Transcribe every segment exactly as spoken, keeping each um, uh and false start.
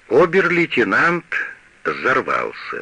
Обер-лейтенант взорвался.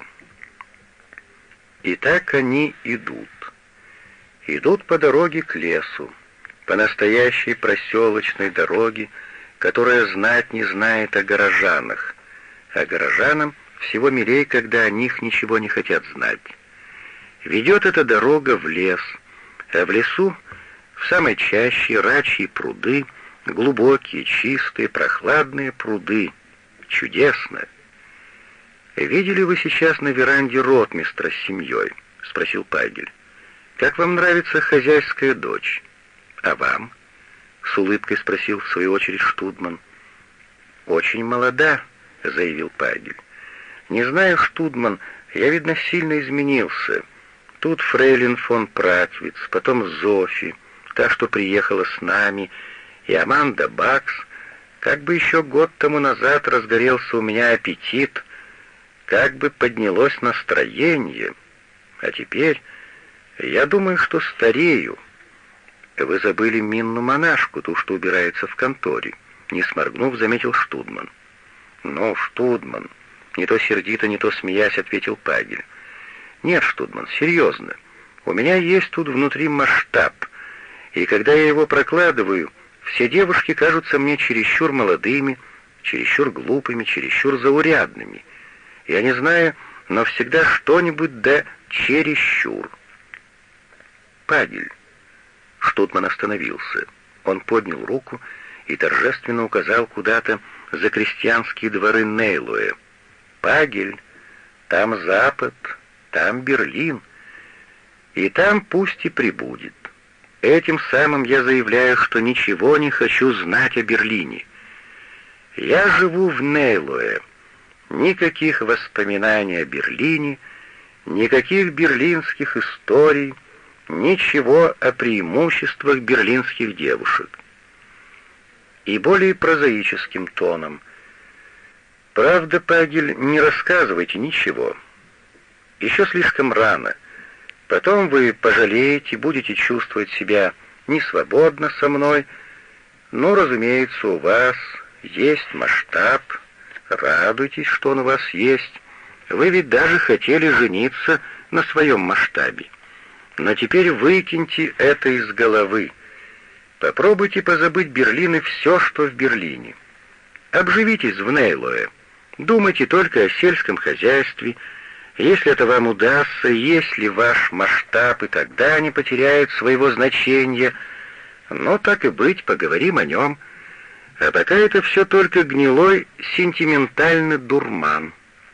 И так они идут. Идут по дороге к лесу, по настоящей проселочной дороге, которая знать не знает о горожанах, а горожанам всего милей, когда о них ничего не хотят знать. Ведет эта дорога в лес, а в лесу, в самой чаще, рачьи пруды, глубокие, чистые, прохладные пруды. Чудесно! «Видели вы сейчас на веранде ротмистра с семьей?» — спросил Пагель. «Как вам нравится хозяйская дочь?» «А вам?» — с улыбкой спросил в свою очередь Штудман. «Очень молода», — заявил Пагель. «Не знаю, Штудман, я, видно, сильно изменился. Тут фрейлин фон Пратвиц, потом Зофи, та, что приехала с нами, и Аманда Бакс. Как бы еще год тому назад разгорелся у меня аппетит, как бы поднялось настроение. А теперь я думаю, что старею». «Вы забыли Минну монашку, ту, что убирается в конторе», — не сморгнув, заметил Штудман. «Ну, Штудман», — не то сердито, не то смеясь, ответил Пагель. «Нет, Штудман, серьезно. У меня есть тут внутри масштаб, и когда я его прокладываю, все девушки кажутся мне чересчур молодыми, чересчур глупыми, чересчур заурядными. Я не знаю, но всегда что-нибудь да чересчур». «Пагель». Штудман остановился. Он поднял руку и торжественно указал куда-то за крестьянские дворы Нейлуэ. «Пагель, там Запад, там Берлин, и там пусть и прибудет. Этим самым я заявляю, что ничего не хочу знать о Берлине. Я живу в Нейлуэ. Никаких воспоминаний о Берлине, никаких берлинских историй, ничего о преимуществах берлинских девушек». И более прозаическим тоном: «Правда, Пагель, не рассказывайте ничего. Еще слишком рано. Потом вы пожалеете, будете чувствовать себя несвободно со мной. Но, разумеется, у вас есть масштаб. Радуйтесь, что он у вас есть. Вы ведь даже хотели жениться на своем масштабе. Но теперь выкиньте это из головы. Попробуйте позабыть Берлин и все, что в Берлине. Обживитесь в Нейлуэ. Думайте только о сельском хозяйстве. Если это вам удастся, если ваш масштаб и тогда не потеряет своего значения, ну, так и быть, поговорим о нем. А пока это все только гнилой, сентиментальный дурман».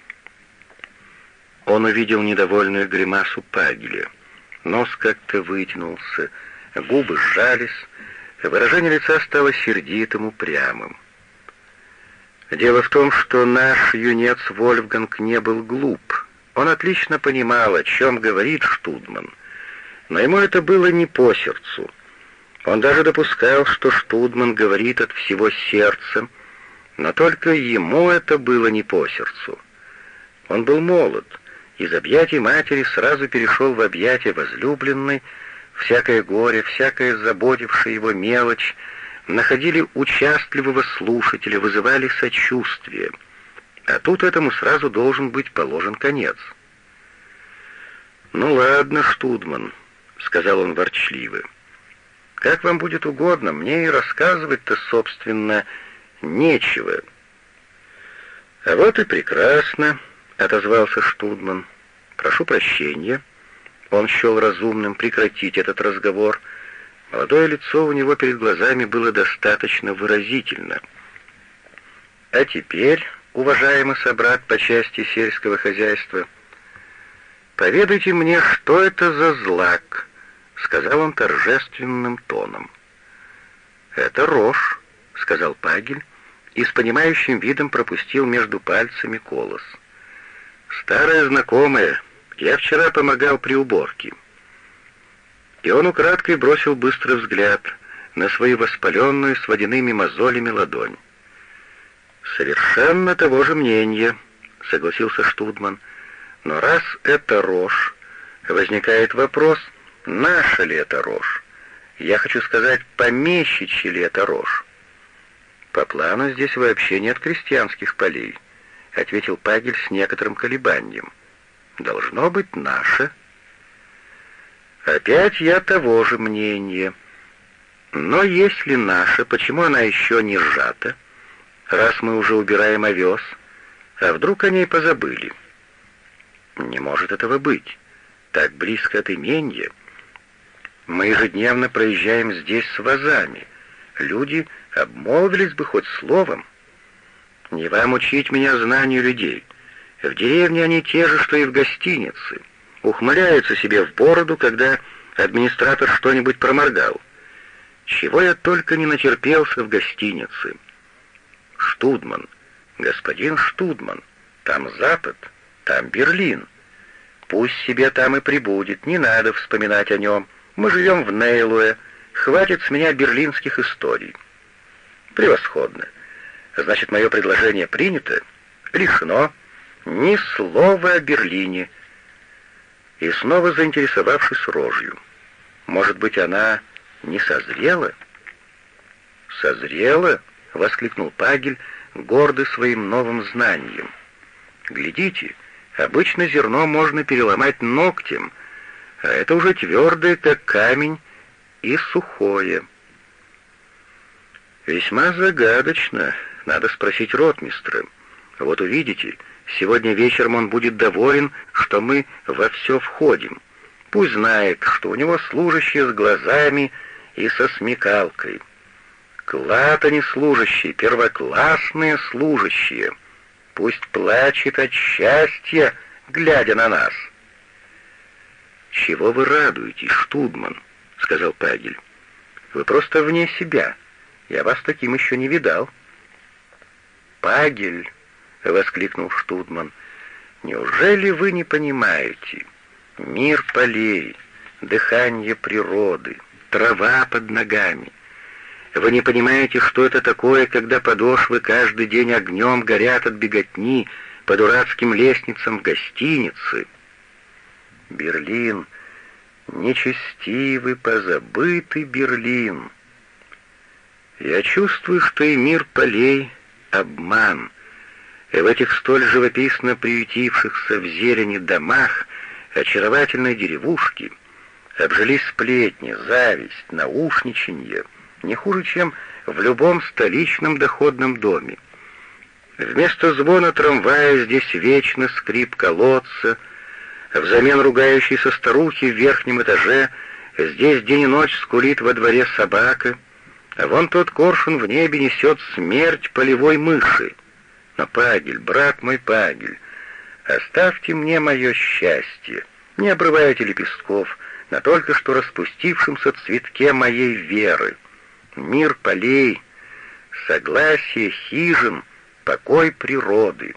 Он увидел недовольную гримасу Пагеля. Нос как-то вытянулся, губы сжались, выражение лица стало сердитым, упрямым. Дело в том, что наш юнец Вольфганг не был глуп. Он отлично понимал, о чем говорит Штудман, но ему это было не по сердцу. Он даже допускал, что Штудман говорит от всего сердца, но только ему это было не по сердцу. Он был молод, из объятий матери сразу перешел в объятия возлюбленной, всякое горе, всякая заботившая его мелочь находили участливого слушателя, вызывали сочувствие. А тут этому сразу должен быть положен конец. «Ну ладно, Штудман», — сказал он ворчливо, — «как вам будет угодно, мне и рассказывать-то, собственно, нечего». «А вот и прекрасно», — отозвался Штудман. «Прошу прощения». Он счел разумным прекратить этот разговор. Молодое лицо у него перед глазами было достаточно выразительно. «А теперь, уважаемый собрат по части сельского хозяйства, поведайте мне, что это за злак», — сказал он торжественным тоном. «Это рожь», — сказал Пагель, и с понимающим видом пропустил между пальцами колос. «Старая знакомая, я вчера помогал при уборке». И он украдкой бросил быстрый взгляд на свою воспаленную с водяными мозолями ладонь. «Совершенно того же мнения», — согласился Штудман. «Но раз это рожь, возникает вопрос, наша ли это рожь? Я хочу сказать, помещичья ли это рожь? По плану здесь вообще нет крестьянских полей. — ответил Пагель с некоторым колебанием. «Должно быть наше». «Опять я того же мнения. Но если наша, почему она еще не сжата, раз мы уже убираем овес, а вдруг о ней позабыли?» «Не может этого быть. Так близко от имения. Мы ежедневно проезжаем здесь с вазами. Люди обмолвились бы хоть словом. Не вам учить меня знанию людей. В деревне они те же, что и в гостинице. Ухмыляются себе в бороду, когда администратор что-нибудь проморгал. Чего я только не натерпелся в гостинице. Штудман, господин Штудман, там Запад, там Берлин. Пусть себе там и прибудет, не надо вспоминать о нем. Мы живем в Нейлуэ, хватит с меня берлинских историй». «Превосходно. Значит, мое предложение принято? Решено. Ни слова о Берлине». И снова заинтересовавшись рожью. «Может быть, она не созрела?» «Созрела?» — воскликнул Пагель, гордый своим новым знанием. «Глядите, обычно зерно можно переломать ногтем, а это уже твердое, как камень, и сухое». «Весьма загадочно. Надо спросить ротмистра. Вот увидите, сегодня вечером он будет доволен, что мы во все входим. Пусть знает, что у него служащие с глазами и со смекалкой. Клад, а не служащие, первоклассные служащие. Пусть плачет от счастья, глядя на нас». «Чего вы радуетесь, Штудман?» — сказал Пагель. «Вы просто вне себя. Я вас таким еще не видал». «Пагель!» — воскликнул Штудман. «Неужели вы не понимаете? Мир полей, дыхание природы, трава под ногами. Вы не понимаете, что это такое, когда подошвы каждый день огнем горят от беготни по дурацким лестницам в гостинице? Берлин, нечестивый, позабытый Берлин. Я чувствую, что и мир полей — обман, и в этих столь живописно приютившихся в зелени домах очаровательной деревушки обжились сплетни, зависть, наушничанье, не хуже, чем в любом столичном доходном доме. Вместо звона трамвая здесь вечно скрип колодца, взамен ругающейся старухи в верхнем этаже здесь день и ночь скулит во дворе собака, а вон тот коршун в небе несет смерть полевой мыши. Но, Пагель, брат мой Пагель, оставьте мне мое счастье, не обрывайте лепестков на только что распустившемся цветке моей веры. Мир полей, согласие хижин, покой природы.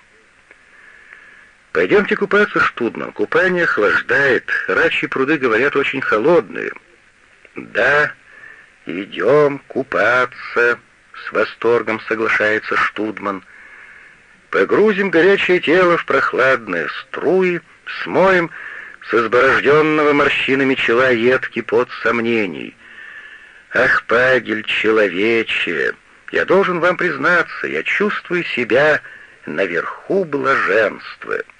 Пойдемте купаться, Штудман, купание охлаждает, рачьи пруды, говорят, очень холодные. Да, идем купаться, с восторгом соглашается Штудман. Погрузим горячее тело в прохладные струи, смоем с изборожденного морщинами чела едкий пот сомнений. Ах, Пагель, человече, я должен вам признаться, я чувствую себя наверху блаженства.